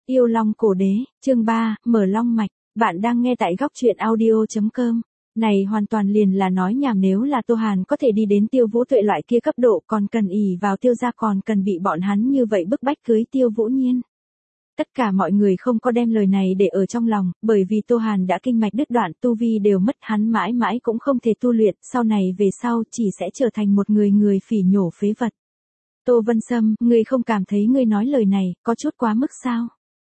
Yêu Long Cổ Đế, chương 3, mở long mạch, bạn đang nghe tại góc truyện audio.com. Này hoàn toàn liền là nói nhảm, nếu là Tô Hàn có thể đi đến Tiêu Vũ Tuệ loại kia cấp độ, còn cần ỷ vào Tiêu gia, còn cần bị bọn hắn như vậy bức bách cưới Tiêu Vũ Nhiên. Tất cả mọi người không có đem lời này để ở trong lòng, bởi vì Tô Hàn đã kinh mạch đứt đoạn, tu vi đều mất, hắn mãi mãi cũng không thể tu luyện, sau này về sau chỉ sẽ trở thành một người phỉ nhổ phế vật. Tô Vân Sâm, ngươi không cảm thấy ngươi nói lời này có chút quá mức sao?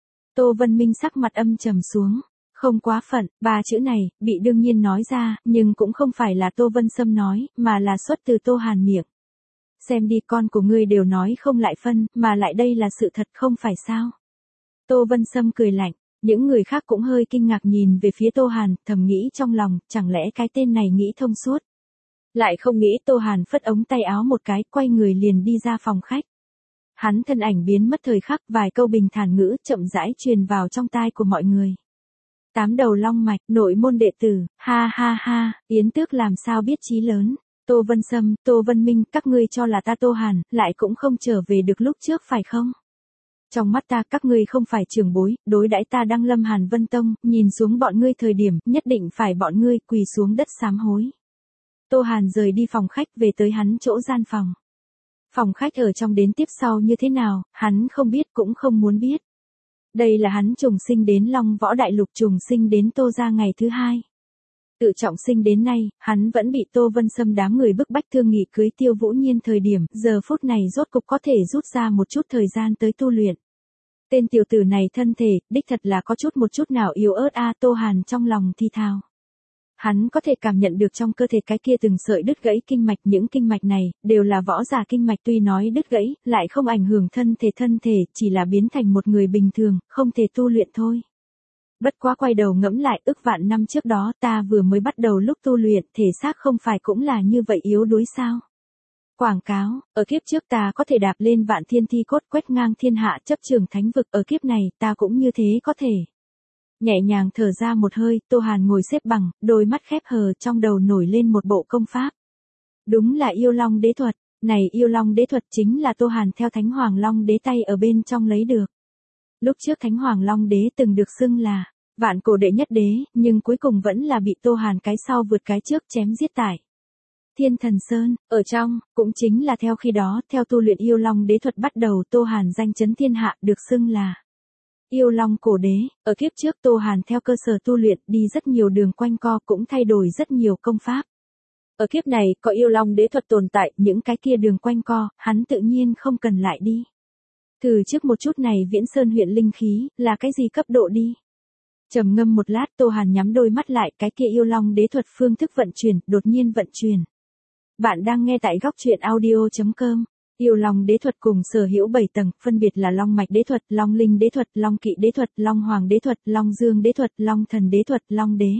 Tô Vân Minh sắc mặt âm trầm xuống. Không quá phận, ba chữ này, bị đương nhiên nói ra, nhưng cũng không phải là Tô Vân Sâm nói, mà là xuất từ Tô Hàn miệng. Xem đi, con của ngươi đều nói không lại phân, mà lại đây là sự thật không phải sao? Tô Vân Sâm cười lạnh, những người khác cũng hơi kinh ngạc nhìn về phía Tô Hàn, thầm nghĩ trong lòng, chẳng lẽ cái tên này nghĩ thông suốt. Lại không nghĩ Tô Hàn phất ống tay áo một cái, quay người liền đi ra phòng khách. Hắn thân ảnh biến mất thời khắc, vài câu bình thản ngữ chậm rãi truyền vào trong tai của mọi người. 8 đầu long mạch, nội môn đệ tử, ha ha ha, Yến Tước làm sao biết chí lớn. Tô Vân Sâm, Tô Vân Minh, các ngươi cho là ta Tô Hàn, lại cũng không trở về được lúc trước phải không? Trong mắt ta các ngươi không phải trưởng bối, đối đãi ta Đăng Lâm Hàn Vân Tông, nhìn xuống bọn ngươi thời điểm, nhất định phải bọn ngươi quỳ xuống đất sám hối. Tô Hàn rời đi phòng khách về tới hắn chỗ gian phòng. Phòng khách ở trong đến tiếp sau như thế nào, hắn không biết cũng không muốn biết. Đây là hắn trùng sinh đến Long Võ Đại Lục, trùng sinh đến Tô gia ngày thứ 2. Tự trọng sinh đến nay, hắn vẫn bị Tô Vân Sâm đám người bức bách thương nghị cưới Tiêu Vũ Nhiên thời điểm, giờ phút này rốt cục có thể rút ra một chút thời gian tới tu luyện. Tên tiểu tử này thân thể, đích thật là có một chút nào yếu ớt a, Tô Hàn trong lòng thi thào. Hắn có thể cảm nhận được trong cơ thể cái kia từng sợi đứt gãy kinh mạch, những kinh mạch này, đều là võ giả kinh mạch, tuy nói đứt gãy, lại không ảnh hưởng thân thể, chỉ là biến thành một người bình thường, không thể tu luyện thôi. Bất quá quay đầu ngẫm lại, ức vạn năm trước đó ta vừa mới bắt đầu lúc tu luyện, thể xác không phải cũng là như vậy yếu đuối sao? Quảng cáo, ở kiếp trước ta có thể đạp lên vạn thiên thi cốt quét ngang thiên hạ chấp trường thánh vực, ở kiếp này ta cũng như thế có thể. Nhẹ nhàng thở ra một hơi, Tô Hàn ngồi xếp bằng, đôi mắt khép hờ, trong đầu nổi lên một bộ công pháp. Đúng là Yêu Long Đế thuật, này Yêu Long Đế thuật chính là Tô Hàn theo Thánh Hoàng Long Đế tay ở bên trong lấy được. Lúc trước Thánh Hoàng Long Đế từng được xưng là vạn cổ đệ nhất đế, nhưng cuối cùng vẫn là bị Tô Hàn cái sau vượt cái trước chém giết tại Thiên Thần Sơn, ở trong, cũng chính là theo khi đó, theo tu luyện Yêu Long Đế thuật bắt đầu, Tô Hàn danh chấn thiên hạ, được xưng là Yêu Long Cổ Đế. Ở kiếp trước Tô Hàn theo cơ sở tu luyện, đi rất nhiều đường quanh co, cũng thay đổi rất nhiều công pháp. Ở kiếp này, có Yêu Long Đế thuật tồn tại, những cái kia đường quanh co, hắn tự nhiên không cần lại đi. Thử trước một chút này Viễn Sơn huyện linh khí, là cái gì cấp độ đi. Trầm ngâm một lát, Tô Hàn nhắm đôi mắt lại, cái kia Yêu Long Đế thuật phương thức vận chuyển, đột nhiên vận chuyển. Bạn đang nghe tại góc truyện audio.com. Yêu Long Đế thuật cùng sở hữu 7 tầng, phân biệt là Long Mạch Đế thuật, Long Linh Đế thuật, Long Kỵ Đế thuật, Long Hoàng Đế thuật, Long Dương Đế thuật, Long Thần Đế thuật, Long Đế.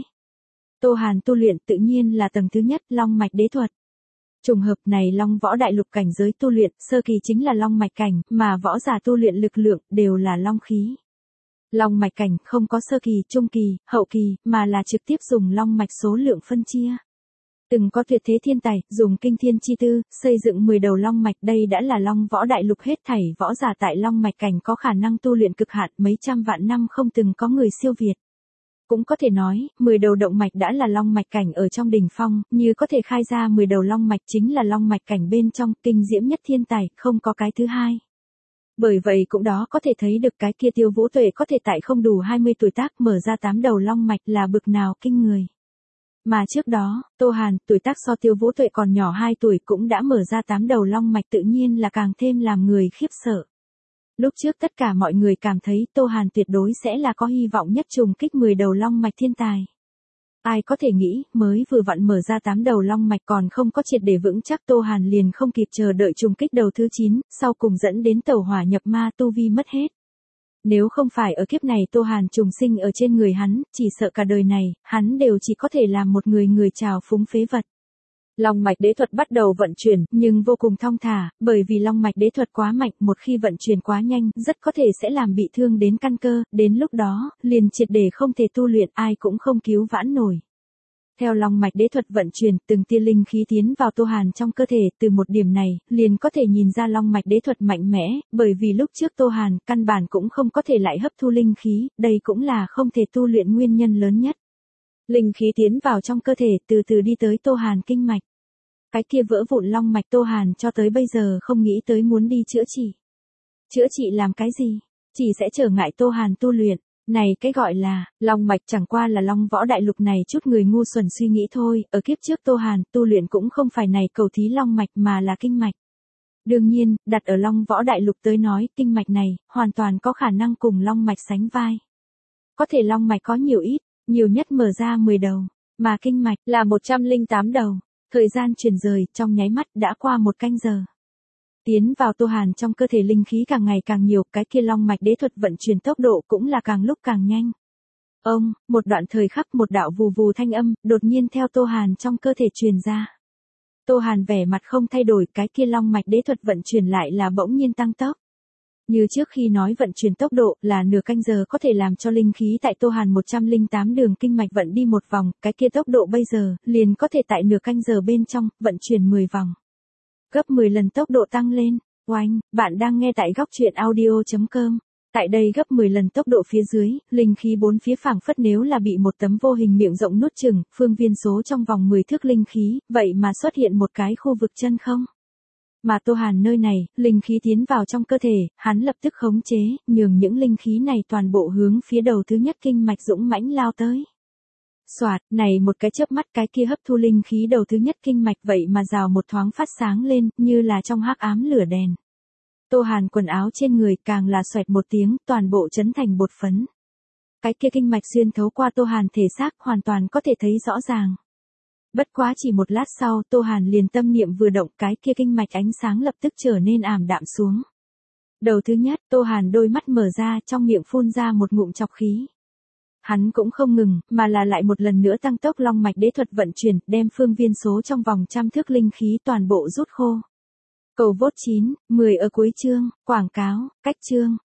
Tô Hàn tu luyện tự nhiên là tầng thứ nhất, Long Mạch Đế thuật. Trùng hợp này Long Võ Đại Lục cảnh giới tu luyện, sơ kỳ chính là Long Mạch cảnh, mà võ giả tu luyện lực lượng, đều là Long khí. Long Mạch cảnh không có sơ kỳ, trung kỳ, hậu kỳ, mà là trực tiếp dùng Long Mạch số lượng phân chia. Từng có tuyệt thế thiên tài, dùng kinh thiên chi tư, xây dựng 10 đầu long mạch, đây đã là Long Võ Đại Lục hết thảy võ giả tại Long Mạch cảnh có khả năng tu luyện cực hạn, mấy trăm vạn năm không từng có người siêu việt. Cũng có thể nói, 10 đầu động mạch đã là Long Mạch cảnh ở trong đỉnh phong, như có thể khai ra 10 đầu long mạch chính là Long Mạch cảnh bên trong, kinh diễm nhất thiên tài, không có cái thứ hai. Bởi vậy cũng đó có thể thấy được cái kia Tiêu Vũ Tuệ có thể tại không đủ 20 tuổi tác mở ra 8 đầu long mạch là bực nào kinh người. Mà trước đó, Tô Hàn, tuổi tác so Tiêu Vũ Tuệ còn nhỏ 2 tuổi cũng đã mở ra 8 đầu long mạch, tự nhiên là càng thêm làm người khiếp sợ. Lúc trước tất cả mọi người cảm thấy Tô Hàn tuyệt đối sẽ là có hy vọng nhất trùng kích 10 đầu long mạch thiên tài. Ai có thể nghĩ, mới vừa vặn mở ra 8 đầu long mạch còn không có triệt để vững chắc, Tô Hàn liền không kịp chờ đợi trùng kích đầu thứ 9, sau cùng dẫn đến tẩu hỏa nhập ma, tu vi mất hết. Nếu không phải ở kiếp này Tô Hàn trùng sinh ở trên người hắn, chỉ sợ cả đời này, hắn đều chỉ có thể làm một người trào phúng phế vật. Long Mạch Đế thuật bắt đầu vận chuyển, nhưng vô cùng thong thả, bởi vì Long Mạch Đế thuật quá mạnh, một khi vận chuyển quá nhanh, rất có thể sẽ làm bị thương đến căn cơ, đến lúc đó, liền triệt để không thể tu luyện, ai cũng không cứu vãn nổi. Theo long mạch đế thuật vận chuyển, từng tia linh khí tiến vào Tô Hàn trong cơ thể, từ một điểm này, liền có thể nhìn ra long mạch đế thuật mạnh mẽ, bởi vì lúc trước Tô Hàn căn bản cũng không có thể lại hấp thu linh khí, đây cũng là không thể tu luyện nguyên nhân lớn nhất. Linh khí tiến vào trong cơ thể, từ từ đi tới Tô Hàn kinh mạch. Cái kia vỡ vụn long mạch Tô Hàn cho tới bây giờ không nghĩ tới muốn đi chữa trị. Chữa trị làm cái gì? Chỉ sẽ trở ngại Tô Hàn tu luyện. Này cái gọi là, long mạch chẳng qua là long võ đại lục này chút người ngu xuẩn suy nghĩ thôi, ở kiếp trước Tô Hàn tu luyện cũng không phải này cầu thí long mạch mà là kinh mạch. Đương nhiên, đặt ở long võ đại lục tới nói, kinh mạch này, hoàn toàn có khả năng cùng long mạch sánh vai. Có thể long mạch có nhiều ít, nhiều nhất mở ra 10 đầu, mà kinh mạch là 108 đầu. Thời gian chuyển rời, trong nháy mắt đã qua 1 canh giờ. Tiến vào Tô Hàn trong cơ thể linh khí càng ngày càng nhiều, cái kia long mạch đế thuật vận chuyển tốc độ cũng là càng lúc càng nhanh. Một đoạn thời khắc một đạo vù vù thanh âm, đột nhiên theo Tô Hàn trong cơ thể truyền ra. Tô Hàn vẻ mặt không thay đổi, cái kia long mạch đế thuật vận chuyển lại là bỗng nhiên tăng tốc. Như trước khi nói vận chuyển tốc độ là nửa canh giờ có thể làm cho linh khí tại Tô Hàn 108 đường kinh mạch vận đi một vòng, cái kia tốc độ bây giờ liền có thể tại nửa canh giờ bên trong vận chuyển 10 vòng. Gấp 10 lần tốc độ tăng lên. Oanh, bạn đang nghe tại góc truyện audio.com. Tại đây gấp 10 lần tốc độ phía dưới, linh khí bốn phía phảng phất nếu là bị một tấm vô hình miệng rộng nuốt chửng, phương viên số trong vòng 10 thước linh khí, vậy mà xuất hiện một cái khu vực chân không. Mà Tô Hàn nơi này, linh khí tiến vào trong cơ thể, hắn lập tức khống chế, nhường những linh khí này toàn bộ hướng phía đầu thứ nhất kinh mạch dũng mãnh lao tới. Soạt, này một cái chớp mắt cái kia hấp thu linh khí đầu thứ nhất kinh mạch vậy mà rào một thoáng phát sáng lên, như là trong hắc ám lửa đèn. Tô Hàn quần áo trên người càng là xoẹt một tiếng, toàn bộ chấn thành bột phấn. Cái kia kinh mạch xuyên thấu qua Tô Hàn thể xác hoàn toàn có thể thấy rõ ràng. Bất quá chỉ một lát sau, Tô Hàn liền tâm niệm vừa động, cái kia kinh mạch ánh sáng lập tức trở nên ảm đạm xuống. Đầu thứ nhất, Tô Hàn đôi mắt mở ra, trong miệng phun ra một ngụm chọc khí. Hắn cũng không ngừng, mà là lại một lần nữa tăng tốc long mạch đế thuật vận chuyển, đem phương viên số trong vòng 100 thước linh khí toàn bộ rút khô. Cầu vote 9, 10 ở cuối chương, quảng cáo, cách chương.